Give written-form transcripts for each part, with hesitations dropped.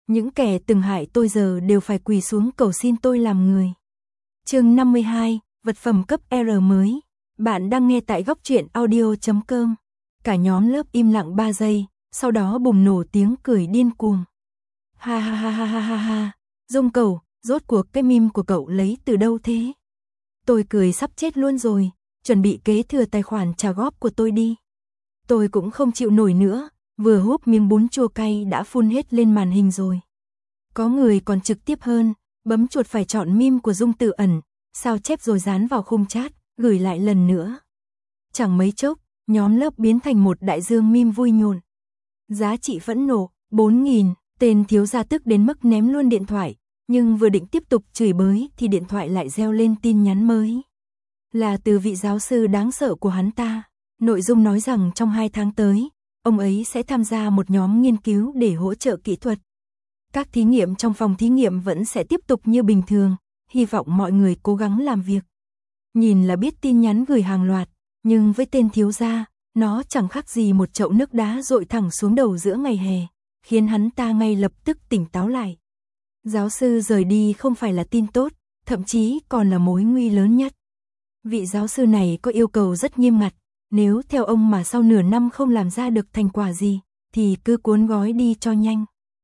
Những kẻ từng hại tôi giờ đều phải quỳ xuống cầu xin tôi làm người. Chương 52, vật phẩm cấp R mới. Bạn đang nghe tại goctruyện.audio.com. Cả nhóm lớp im lặng 3 giây, sau đó bùng nổ tiếng cười điên cuồng. Ha ha ha ha ha ha ha. Dung Cẩu, rốt cuộc cái meme của cậu lấy từ đâu thế? Tôi cười sắp chết luôn rồi, chuẩn bị kế thừa tài khoản trả góp của tôi đi. Tôi cũng không chịu nổi nữa, vừa húp miếng bún chua cay đã phun hết lên màn hình rồi. Có người còn trực tiếp hơn, bấm chuột phải chọn meme của Dung Tử Ẩn, sao chép rồi dán vào khung chat, gửi lại lần nữa. Chẳng mấy chốc, nhóm lớp biến thành một đại dương meme vui nhộn. Giá trị phẫn nộ, 4.000, tên thiếu gia tức đến mức ném luôn điện thoại, nhưng vừa định tiếp tục chửi bới thì điện thoại lại reo lên tin nhắn mới. Là từ vị giáo sư đáng sợ của hắn ta. Nội dung nói rằng trong 2 tháng tới, ông ấy sẽ tham gia một nhóm nghiên cứu để hỗ trợ kỹ thuật. Các thí nghiệm trong phòng thí nghiệm vẫn sẽ tiếp tục như bình thường, hy vọng mọi người cố gắng làm việc. Nhìn là biết tin nhắn gửi hàng loạt, nhưng với tên thiếu gia, nó chẳng khác gì một chậu nước đá dội thẳng xuống đầu giữa ngày hè, khiến hắn ta ngay lập tức tỉnh táo lại. Giáo sư rời đi không phải là tin tốt, thậm chí còn là mối nguy lớn nhất. Vị giáo sư này có yêu cầu rất nghiêm ngặt, nếu theo ông mà sau nửa năm không làm ra được thành quả gì, thì cứ cuốn gói đi cho nhanh.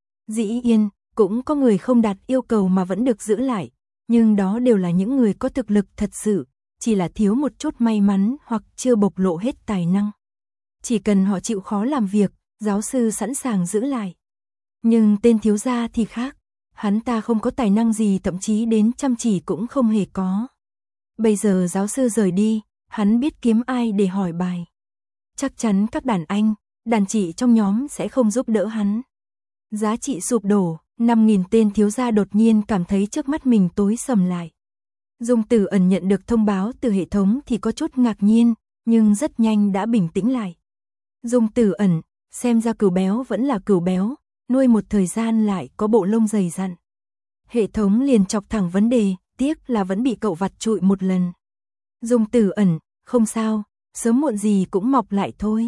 Dĩ nhiên, cũng có người không đạt yêu cầu mà vẫn được giữ lại, nhưng đó đều là những người có thực lực thật sự, chỉ là thiếu một chút may mắn hoặc chưa bộc lộ hết tài năng. Chỉ cần họ chịu khó làm việc, giáo sư sẵn sàng giữ lại. Nhưng tên thiếu gia thì khác, hắn ta không có tài năng gì, thậm chí đến chăm chỉ cũng không hề có. Bây giờ giáo sư rời đi, hắn biết kiếm ai để hỏi bài. Chắc chắn các đàn anh, đàn chị trong nhóm sẽ không giúp đỡ hắn. Giá trị sụp đổ, 5.000 tên thiếu gia đột nhiên cảm thấy trước mắt mình tối sầm lại. Dung Tử Ẩn nhận được thông báo từ hệ thống thì có chút ngạc nhiên, nhưng rất nhanh đã bình tĩnh lại. Dung Tử Ẩn, xem ra cừu béo vẫn là cừu béo, nuôi một thời gian lại có bộ lông dày dặn. Hệ thống liền chọc thẳng vấn đề, tiếc là vẫn bị cậu vặt trụi một lần. Dung Tử Ẩn, không sao, sớm muộn gì cũng mọc lại thôi.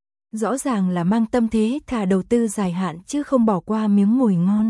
Rõ ràng là mang tâm thế thà đầu tư dài hạn chứ không bỏ qua miếng mồi ngon.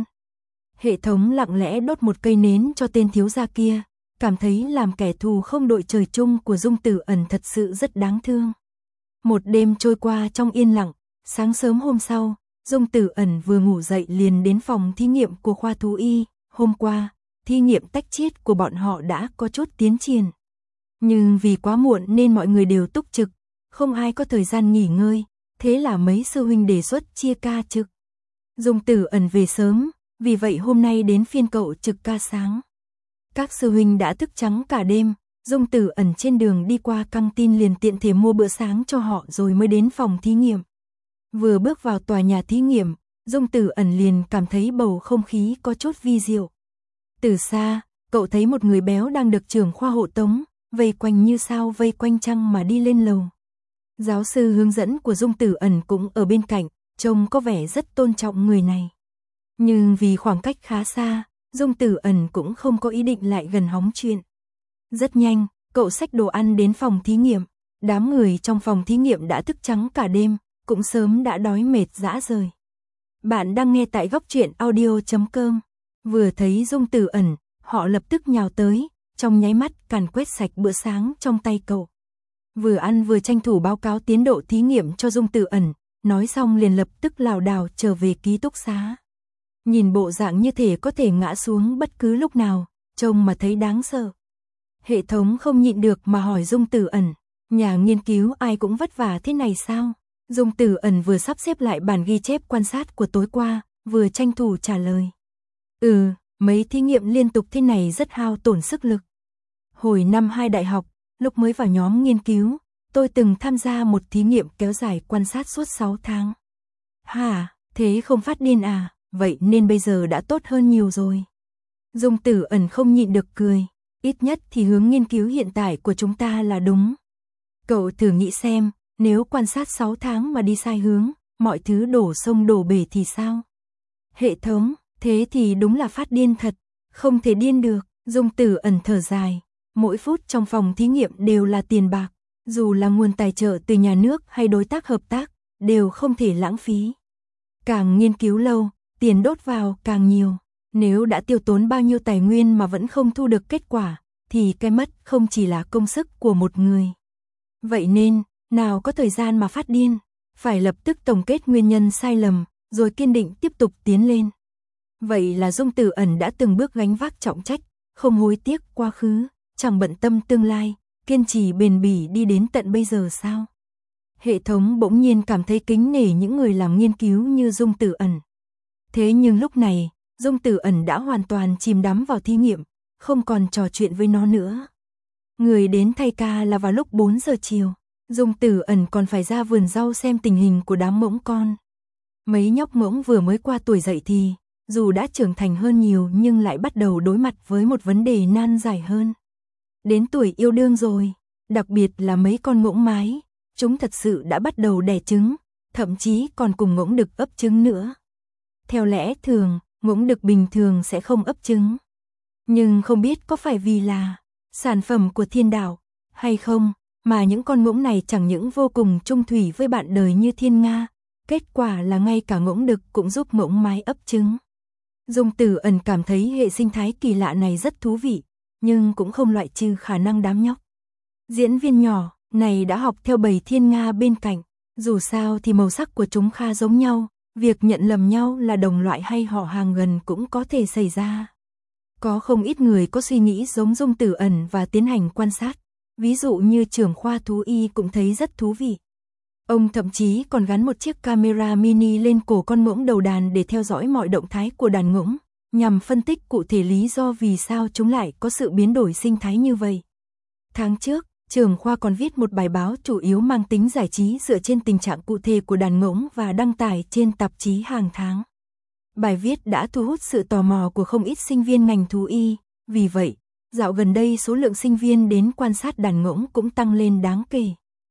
Hệ thống lặng lẽ đốt một cây nến cho tên thiếu gia kia, cảm thấy làm kẻ thù không đội trời chung của Dung Tử Ẩn thật sự rất đáng thương. Một đêm trôi qua trong yên lặng, sáng sớm hôm sau, Dung Tử Ẩn vừa ngủ dậy liền đến phòng thí nghiệm của khoa thú y. Hôm qua, thí nghiệm tách chiết của bọn họ đã có chút tiến triển. Nhưng vì quá muộn nên mọi người đều túc trực, không ai có thời gian nghỉ ngơi, thế là mấy sư huynh đề xuất chia ca trực. Dung Tử Ẩn về sớm, vì vậy hôm nay đến phiên cậu trực ca sáng. Các sư huynh đã thức trắng cả đêm, Dung Tử Ẩn trên đường đi qua căng tin liền tiện thể mua bữa sáng cho họ rồi mới đến phòng thí nghiệm. Vừa bước vào tòa nhà thí nghiệm, Dung Tử Ẩn liền cảm thấy bầu không khí có chút vi diệu. Từ xa, cậu thấy một người béo đang được trưởng khoa hộ tống, vây quanh như sao vây quanh trăng mà đi lên lầu. Giáo sư hướng dẫn của Dung Tử Ẩn cũng ở bên cạnh, trông có vẻ rất tôn trọng người này. Nhưng vì khoảng cách khá xa, Dung Tử Ẩn cũng không có ý định lại gần hóng chuyện. Rất nhanh, cậu xách đồ ăn đến phòng thí nghiệm. Đám người trong phòng thí nghiệm đã thức trắng cả đêm, cũng sớm đã đói mệt rã rời. Bạn đang nghe tại goctruyện.audio.com. Vừa thấy Dung Tử Ẩn, họ lập tức nhào tới, trong nháy mắt càn quét sạch bữa sáng trong tay cậu. Vừa ăn vừa tranh thủ báo cáo tiến độ thí nghiệm cho Dung Tử Ẩn, nói xong liền lập tức lảo đảo trở về ký túc xá. Nhìn bộ dạng như thể có thể ngã xuống bất cứ lúc nào, trông mà thấy đáng sợ. Hệ thống không nhịn được mà hỏi Dung Tử Ẩn, nhà nghiên cứu ai cũng vất vả thế này sao? Dung Tử Ẩn vừa sắp xếp lại bản ghi chép quan sát của tối qua, vừa tranh thủ trả lời. Mấy thí nghiệm liên tục thế này rất hao tổn sức lực. Hồi năm 2 đại học, lúc mới vào nhóm nghiên cứu, tôi từng tham gia một thí nghiệm kéo dài quan sát suốt 6 tháng. Hả, thế không phát điên à, vậy nên bây giờ đã tốt hơn nhiều rồi. Dung Tử Ẩn không nhịn được cười, ít nhất thì hướng nghiên cứu hiện tại của chúng ta là đúng. Cậu thử nghĩ xem, nếu quan sát 6 tháng mà đi sai hướng, mọi thứ đổ sông đổ bể thì sao? Hệ thống, thế thì đúng là phát điên thật, không thể điên được. Dung Tử Ẩn thở dài, mỗi phút trong phòng thí nghiệm đều là tiền bạc, dù là nguồn tài trợ từ nhà nước hay đối tác hợp tác, đều không thể lãng phí. Càng nghiên cứu lâu, tiền đốt vào càng nhiều. Nếu đã tiêu tốn bao nhiêu tài nguyên mà vẫn không thu được kết quả, thì cái mất không chỉ là công sức của một người. Vậy nên, nào có thời gian mà phát điên, phải lập tức tổng kết nguyên nhân sai lầm, rồi kiên định tiếp tục tiến lên. Vậy là Dung Tử Ẩn đã từng bước gánh vác trọng trách, không hối tiếc quá khứ, chẳng bận tâm tương lai, kiên trì bền bỉ đi đến tận bây giờ sao? Hệ thống bỗng nhiên cảm thấy kính nể những người làm nghiên cứu như Dung Tử Ẩn. Thế nhưng lúc này, Dung Tử Ẩn đã hoàn toàn chìm đắm vào thí nghiệm, không còn trò chuyện với nó nữa. Người đến thay ca là vào lúc 4 giờ chiều, Dung Tử Ẩn còn phải ra vườn rau xem tình hình của đám ngỗng con. Mấy nhóc ngỗng vừa mới qua tuổi dậy thì, dù đã trưởng thành hơn nhiều nhưng lại bắt đầu đối mặt với một vấn đề nan giải hơn. Đến tuổi yêu đương rồi, đặc biệt là mấy con ngỗng mái, chúng thật sự đã bắt đầu đẻ trứng, thậm chí còn cùng ngỗng đực ấp trứng nữa. Theo lẽ thường, ngỗng đực bình thường sẽ không ấp trứng. Nhưng không biết có phải vì là sản phẩm của thiên đạo hay không, mà những con ngỗng này chẳng những vô cùng chung thủy với bạn đời như thiên nga, kết quả là ngay cả ngỗng đực cũng giúp ngỗng mái ấp trứng. Dung Tử Ẩn cảm thấy hệ sinh thái kỳ lạ này rất thú vị, nhưng cũng không loại trừ khả năng đám nhóc diễn viên nhỏ này đã học theo bầy thiên nga bên cạnh, dù sao thì màu sắc của chúng khá giống nhau, việc nhận lầm nhau là đồng loại hay họ hàng gần cũng có thể xảy ra. Có không ít người có suy nghĩ giống Dung Tử Ẩn và tiến hành quan sát, ví dụ như trưởng khoa thú y cũng thấy rất thú vị. Ông thậm chí còn gắn một chiếc camera mini lên cổ con ngỗng đầu đàn để theo dõi mọi động thái của đàn ngỗng, nhằm phân tích cụ thể lý do vì sao chúng lại có sự biến đổi sinh thái như vậy. Tháng trước, trưởng khoa còn viết một bài báo chủ yếu mang tính giải trí dựa trên tình trạng cụ thể của đàn ngỗng và đăng tải trên tạp chí hàng tháng. Bài viết đã thu hút sự tò mò của không ít sinh viên ngành thú y, vì vậy, dạo gần đây số lượng sinh viên đến quan sát đàn ngỗng cũng tăng lên đáng kể.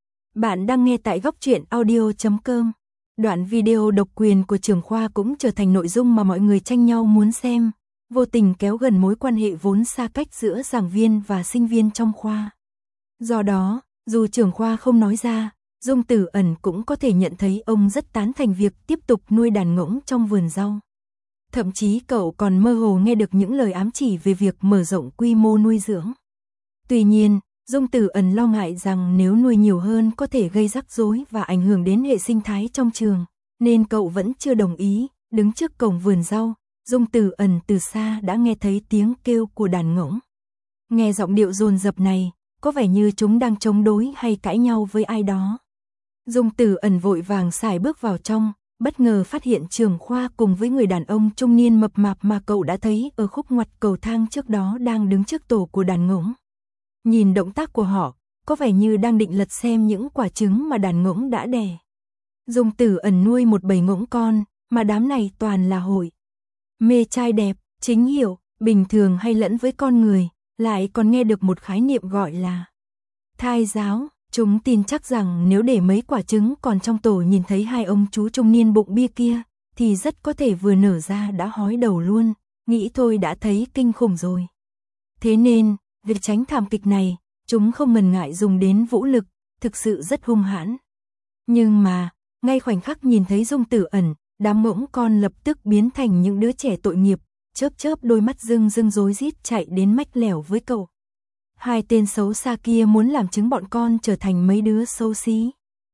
Bạn đang nghe tại Góc Truyện Audio.com. Đoạn video độc quyền của trưởng khoa cũng trở thành nội dung mà mọi người tranh nhau muốn xem, vô tình kéo gần mối quan hệ vốn xa cách giữa giảng viên và sinh viên trong khoa. Do đó, dù trưởng khoa không nói ra, Dung Tử Ẩn cũng có thể nhận thấy ông rất tán thành việc tiếp tục nuôi đàn ngỗng trong vườn rau. Thậm chí cậu còn mơ hồ nghe được những lời ám chỉ về việc mở rộng quy mô nuôi dưỡng. Tuy nhiên, Dung Tử Ẩn lo ngại rằng nếu nuôi nhiều hơn có thể gây rắc rối và ảnh hưởng đến hệ sinh thái trong trường, nên cậu vẫn chưa đồng ý. Đứng trước cổng vườn rau, Dung Tử Ẩn từ xa đã nghe thấy tiếng kêu của đàn ngỗng. Nghe giọng điệu dồn dập này, có vẻ như chúng đang chống đối hay cãi nhau với ai đó. Dung Tử Ẩn vội vàng sải bước vào trong, bất ngờ phát hiện trưởng khoa cùng với người đàn ông trung niên mập mạp mà cậu đã thấy ở khúc ngoặt cầu thang trước đó đang đứng trước tổ của đàn ngỗng. Nhìn động tác của họ, có vẻ như đang định lật xem những quả trứng mà đàn ngỗng đã đẻ. Dung Tử Ẩn nuôi một bầy ngỗng con, mà đám này toàn là hội mê trai đẹp, chính hiệu, bình thường hay lẫn với con người, lại còn nghe được một khái niệm gọi là thai giáo. Chúng tin chắc rằng nếu để mấy quả trứng còn trong tổ nhìn thấy hai ông chú trung niên bụng bia kia, thì rất có thể vừa nở ra đã hói đầu luôn, nghĩ thôi đã thấy kinh khủng rồi. Thế nên, việc tránh thảm kịch này, chúng không ngần ngại dùng đến vũ lực, thực sự rất hung hãn. Nhưng mà, ngay khoảnh khắc nhìn thấy Dung Tử Ẩn, đám ngỗng con lập tức biến thành những đứa trẻ tội nghiệp, chớp chớp đôi mắt rưng rưng rối rít chạy đến mách lẻo với cậu. Hai tên xấu xa kia muốn làm chứng bọn con trở thành mấy đứa xấu xí.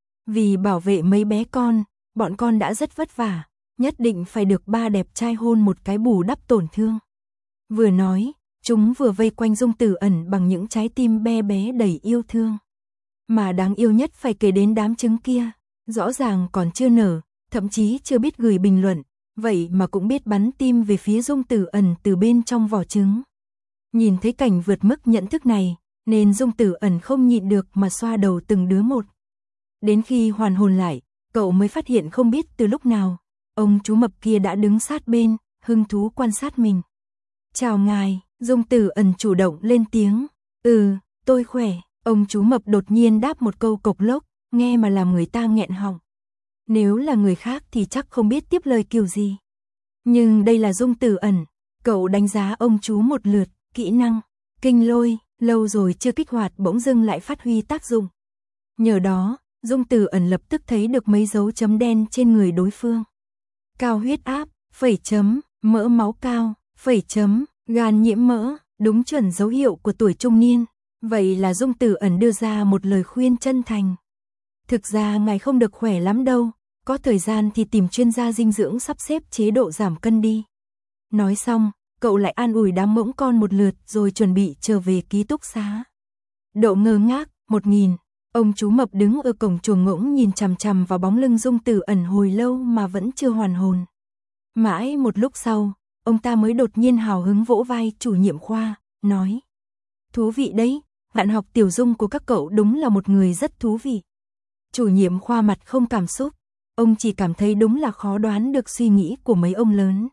Vì bảo vệ mấy bé con, bọn con đã rất vất vả, nhất định phải được ba đẹp trai hôn một cái bù đắp tổn thương. Vừa nói, chúng vừa vây quanh Dung Tử Ẩn bằng những trái tim be bé đầy yêu thương. Mà đáng yêu nhất phải kể đến đám trứng kia, rõ ràng còn chưa nở, thậm chí chưa biết gửi bình luận, vậy mà cũng biết bắn tim về phía Dung Tử Ẩn từ bên trong vỏ trứng. Nhìn thấy cảnh vượt mức nhận thức này, nên Dung Tử Ẩn không nhịn được mà xoa đầu từng đứa một. Đến khi hoàn hồn lại, cậu mới phát hiện không biết từ lúc nào, ông chú mập kia đã đứng sát bên, hứng thú quan sát mình. Chào ngài, Dung Tử Ẩn chủ động lên tiếng. Tôi khỏe, ông chú mập đột nhiên đáp một câu cộc lốc, nghe mà làm người ta nghẹn họng. Nếu là người khác thì chắc không biết tiếp lời kiểu gì. Nhưng đây là Dung Tử Ẩn, cậu đánh giá ông chú một lượt, kỹ năng kinh lôi, lâu rồi chưa kích hoạt bỗng dưng lại phát huy tác dụng. Nhờ đó, Dung Tử Ẩn lập tức thấy được mấy dấu chấm đen trên người đối phương. Cao huyết áp, phẩy chấm, mỡ máu cao, phẩy chấm, gan nhiễm mỡ, đúng chuẩn dấu hiệu của tuổi trung niên. Vậy là Dung Tử Ẩn đưa ra một lời khuyên chân thành. Thực ra ngài không được khỏe lắm đâu, có thời gian thì tìm chuyên gia dinh dưỡng sắp xếp chế độ giảm cân đi. Nói xong, cậu lại an ủi đám mõm con một lượt rồi chuẩn bị trở về ký túc xá. Độ ngơ ngác, 1000. Ông chú mập đứng ở cổng chuồng ngỗng nhìn chằm chằm vào bóng lưng Dung Tử Ẩn hồi lâu mà vẫn chưa hoàn hồn. Mãi một lúc sau, ông ta mới đột nhiên hào hứng vỗ vai chủ nhiệm khoa, nói: "Thú vị đấy, bạn học tiểu Dung của các cậu đúng là một người rất thú vị." Chủ nhiệm khoa mặt không cảm xúc, ông chỉ cảm thấy đúng là khó đoán được suy nghĩ của mấy ông lớn.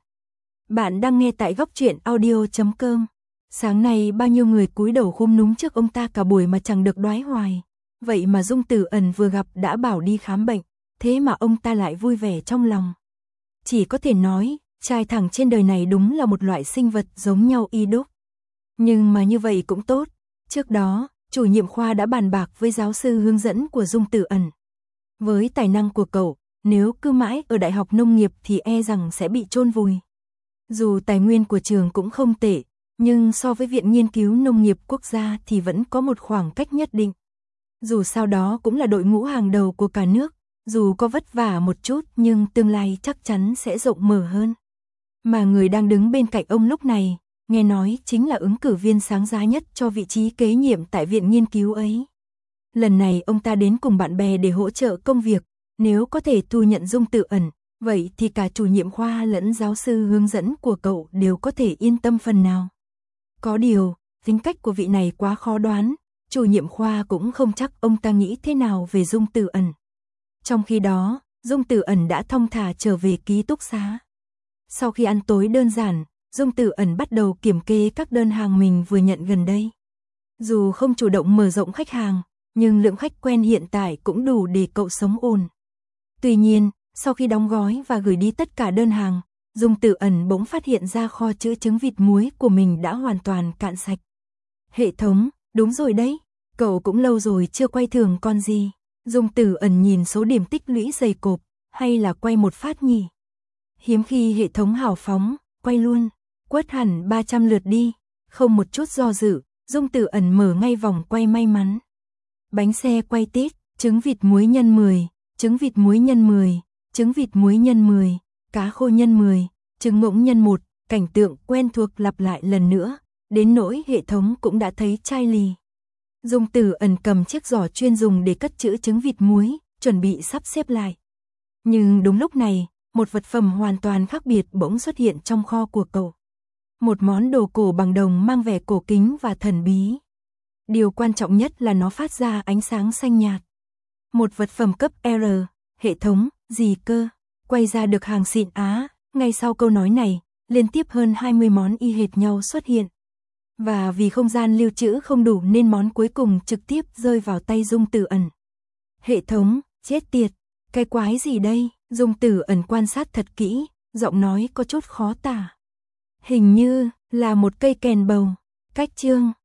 Bạn đang nghe tại góc truyện audio.com. Sáng nay bao nhiêu người cúi đầu khúm núm trước ông ta cả buổi mà chẳng được đoái hoài. Vậy mà Dung Tử Ẩn vừa gặp đã bảo đi khám bệnh, thế mà ông ta lại vui vẻ trong lòng. Chỉ có thể nói, trai thẳng trên đời này đúng là một loại sinh vật giống nhau y đúc. Nhưng mà như vậy cũng tốt. Trước đó, chủ nhiệm khoa đã bàn bạc với giáo sư hướng dẫn của Dung Tử Ẩn. Với tài năng của cậu, nếu cứ mãi ở Đại học Nông nghiệp thì e rằng sẽ bị chôn vùi. Dù tài nguyên của trường cũng không tệ, nhưng so với Viện Nghiên cứu Nông nghiệp Quốc gia thì vẫn có một khoảng cách nhất định. Dù sao đó cũng là đội ngũ hàng đầu của cả nước, dù có vất vả một chút nhưng tương lai chắc chắn sẽ rộng mở hơn. Mà người đang đứng bên cạnh ông lúc này, nghe nói chính là ứng cử viên sáng giá nhất cho vị trí kế nhiệm tại viện nghiên cứu ấy. Lần này ông ta đến cùng bạn bè để hỗ trợ công việc, nếu có thể thu nhận Dung Tử Ẩn, vậy thì cả chủ nhiệm khoa lẫn giáo sư hướng dẫn của cậu đều có thể yên tâm phần nào. Có điều, tính cách của vị này quá khó đoán, chủ nhiệm khoa cũng không chắc ông ta nghĩ thế nào về Dung Tử Ẩn. Trong khi đó, Dung Tử Ẩn đã thong thả trở về ký túc xá. Sau khi ăn tối đơn giản, Dung Tử Ẩn bắt đầu kiểm kê các đơn hàng mình vừa nhận gần đây. Dù không chủ động mở rộng khách hàng, nhưng lượng khách quen hiện tại cũng đủ để cậu sống ổn. Tuy nhiên, sau khi đóng gói và gửi đi tất cả đơn hàng, Dung Tử Ẩn bỗng phát hiện ra kho chứa trứng vịt muối của mình đã hoàn toàn cạn sạch. Hệ thống, đúng rồi đấy, cậu cũng lâu rồi chưa quay thường con gì. Dung Tử Ẩn nhìn số điểm tích lũy dày cộp, hay là quay một phát nhỉ? Hiếm khi hệ thống hào phóng, quay luôn, quất hẳn 300 lượt đi, không một chút do dự, Dung Tử Ẩn mở ngay vòng quay may mắn. Bánh xe quay tít, trứng vịt muối nhân 10, trứng vịt muối nhân 10, trứng vịt muối nhân 10, cá khô nhân 10, trứng ngỗng nhân 1, cảnh tượng quen thuộc lặp lại lần nữa, đến nỗi hệ thống cũng đã thấy chai lì. Dung Tử Ẩn cầm chiếc giỏ chuyên dùng để cất trữ trứng vịt muối, chuẩn bị sắp xếp lại. Nhưng đúng lúc này, một vật phẩm hoàn toàn khác biệt bỗng xuất hiện trong kho của cậu. Một món đồ cổ bằng đồng mang vẻ cổ kính và thần bí. Điều quan trọng nhất là nó phát ra ánh sáng xanh nhạt. Một vật phẩm cấp R, hệ thống, gì cơ, quay ra được hàng xịn Á. Ngay sau câu nói này, liên tiếp hơn 20 món y hệt nhau xuất hiện. Và vì không gian lưu trữ không đủ nên món cuối cùng trực tiếp rơi vào tay Dung Tử Ẩn. Hệ thống, chết tiệt, cái quái gì đây? Dung Tử Ẩn quan sát thật kỹ, giọng nói có chút khó tả. Hình như là một cây kèn bầu. Cách chương